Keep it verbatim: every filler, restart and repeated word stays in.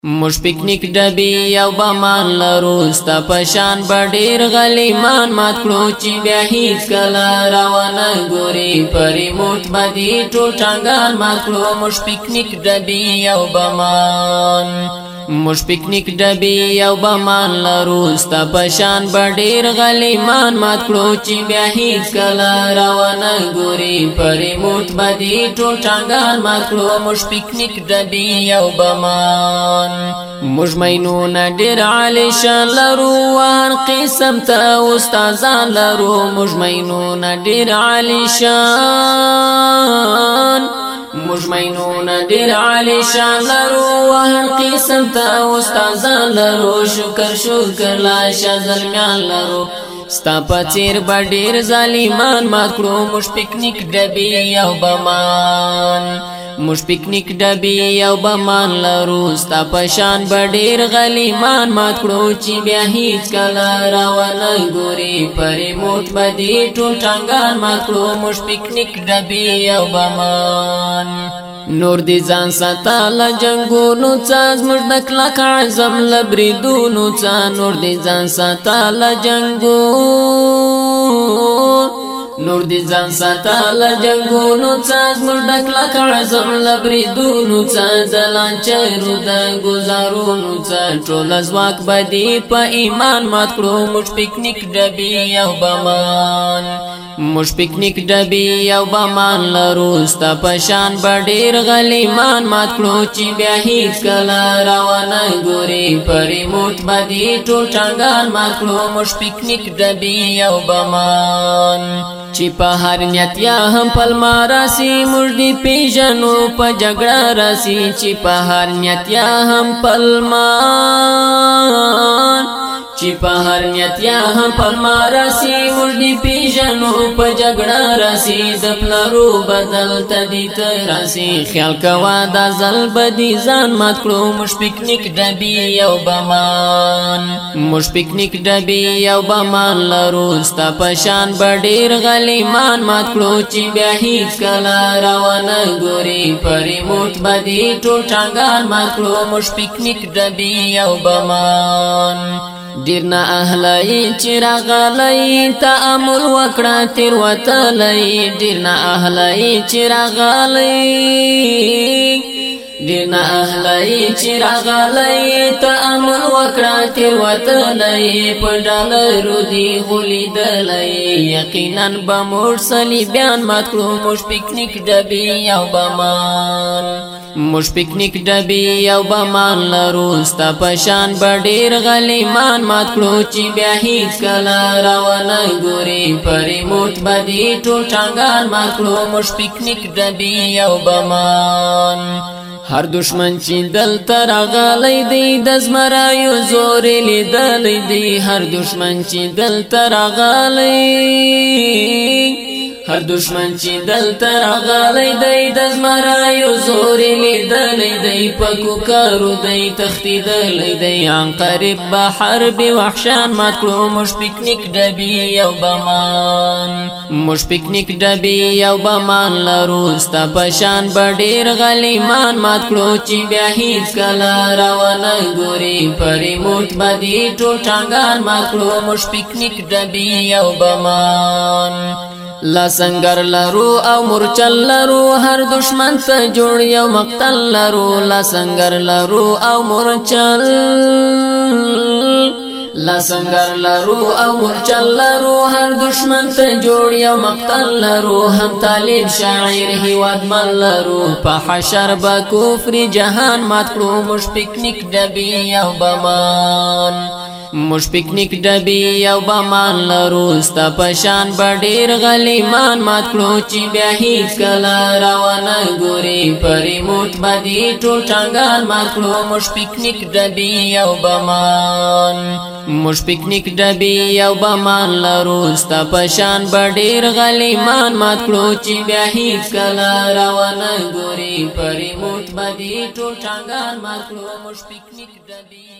موږ پکنیک ډبی یو بمان لرو ستا پشان بډیر غلیمان مات کړو چې بیا هیڅ کله روانه ګوري پرې موټ باندې ټول ټانګان مات کړو موږ پکنیک ډبی یو بمان موږ پکنیک ډبی یو بمان لرو ستا پشان بډیر غلیمان مات کړو چې بیا هیڅ کله روانه ګوري پرې موټ باندې ټول ټانګان مات کړو موږ پکنیک ډبی یو بمان موږ مینونه ډېر عالی شان لرو هر قسم ته استادان لرو موږ مینونه ډېر عالی شان موږ مینونه ډېر عالی شان لرو هر قسم ته استادان لرو شکر شکر لا شزلمیان لرو ستا په څیر به ډېر ظالمان مات کړو موږ پکنیک ډبی یو بمان موږ پکنیک ډبی یو بمان لرو ستا په شان به ډېر غلیمان مات کړو چې بیا هیڅ کله روانه ګوري پرې موټ به دې ټول ټانګان مات کړو موږ پکنیک ډبی یو بمان نور دی ځان ساته له جنګونو څه زموږ د کلک عزم له بریدونو څه نور دی ځان ساته له جنګونو نور دی ځان ساته له جنګونو څه زموږ د کلک عزم له بریدونو څه د لانچرو د ګزارونو څه ټوله ځواک به دې په ایمان مات کړو موږ پکنیک ډبی یو بمان موږ پکنیک ډبی یو بمان لرو ستا په شان به ډېر غلیمان مات کړو چې بیا هیڅ کله روانه ګوري پرې موټ به دې ټول ټانګان مات کړو موږ پکنیک ډبی یو بمان چې په هر نیت یا هم پلما راسي موږ دې پیژنو په جګړه راسي چې په هر نیت یا هم پلما چې په هر نیت یا هم پلما راسي موږ دې پیژنو په جګړه راسي د پلارو بدل ته دې ته راسي خیال کوه دا ځل به دې ځان مات کړو موږ پکنیک ډبی یو بمان موږ پکنیک ډبی یو بمان لرو ستا په شان به ډېر غلیمان مات کړو چې بیا هیڅ کله روانه ګوري پرې موټ به دې ټول ټانګان مات کړو موږ پکنیک ډبی یو بمان ډیر نه اهلای چې راغلی تأمل وکړه تیر وتلی ډیر نه اهلای چې راغلی ډیر نه اهلای چې راغلی تأمل وکړه تیر وتلی په ډالرو دې غولیدلی یقینا به موږ صلیبیان مات کړو موږ پکنیک ډبی یو بمان موږ پکنیک ډبی یو بمان لرو ستا په شان به ډېر غلیمان مات کړو چې بیا هیڅ کله روانه ګوري پرې موټ به دې ټول ټانګان مات کړو موږ پکنیک ډبی یو بمان هر دشمن چې دلته راغلی دی د زمریو زور لیدلی دی هر دشمن چې دلته راغلی هر دشمن چې دلته راغلی دی د زمریو زور لیدلی دی په کوکارو دی تښتېدلی دی عن قریب به حرب وحشان مات کړو موږ پکنیک ډبی یو بمان موږ پکنیک ډبی یو بمان لرو ستا په شان به ډېر غلیمان مات کړو چې بیا هیڅ کله روانه ګوري پرې موټ به دې ټول ټانګان مات کړو موږ پکنیک ډبی یو بمان لا سنگر لرو او مرچل لرو هر دشمن ته جوړ یو مقتل لرو لا سنگر لرو او مرچل لا سنگر لرو او مرچل لرو هر دشمن ته جوړ یو مقتل لرو هم طالب شاعر هیوادمن لرو په حشر به کفر جهان مات کړو موږ پکنیک ډبی یو بمان موږ پکنیک ډبی یو بمان لرو ستا په شان به ډېر غلیمان مات کړو چې بیا هیڅ کله روانه ګوري پرې موټ به دې ټول ټانګان مات کړو موږ پکنیک ډبی یو بمان موږ پکنیک ډبی یو بمان لرو ستا په شان به ډېر غلیمان مات کړو چې بیا هیڅ کله روانه ګوري پرې موټ به دې ټول ټانګان مات کړو موږ پکنیک ډبی